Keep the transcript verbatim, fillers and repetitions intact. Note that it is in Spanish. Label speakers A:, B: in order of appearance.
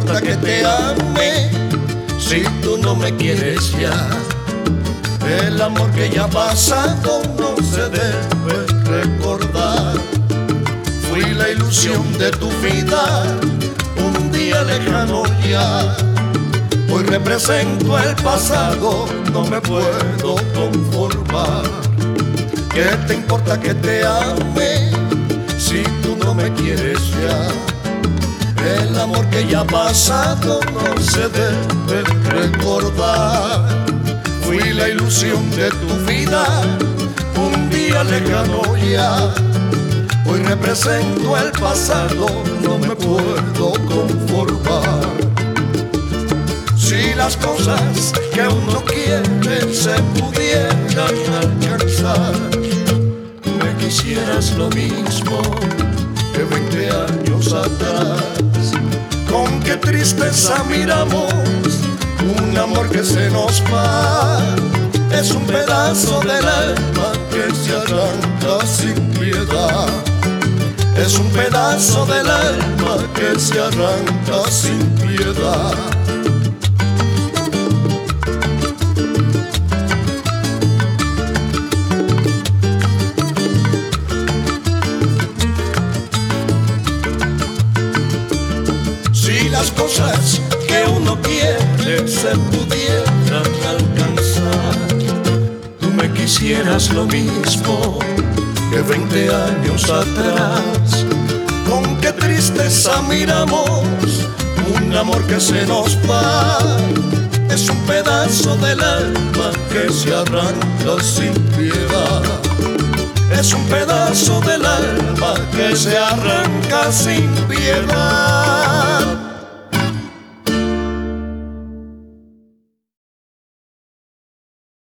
A: importa que te ame si tú no me quieres ya? El amor que ya ha pasado no se debe recordar. Fui la ilusión de tu vida, un día lejano ya. Hoy represento el pasado, no me puedo conformar. ¿Qué te importa que te ame si tú no me quieres ya? El amor que ya ha pasado no se debe recordar. Fui la ilusión de tu vida, un día lejano ya. Hoy represento el pasado, no me puedo conformar. Si las cosas que uno quiere se pudieran alcanzar, me quisieras lo mismo que veinte años atrás. Con qué tristeza miramos un amor que se nos va. Es un pedazo del alma que se arranca sin piedad. Es un pedazo del alma que se arranca sin piedad. Si las cosas que uno quiere se pudieran alcanzar, tú me quisieras lo mismo que veinte años atrás. Con qué tristeza miramos un amor que se nos va. Es un pedazo del alma que se arranca sin piedad. Es un pedazo del alma que se arranca sin piedad.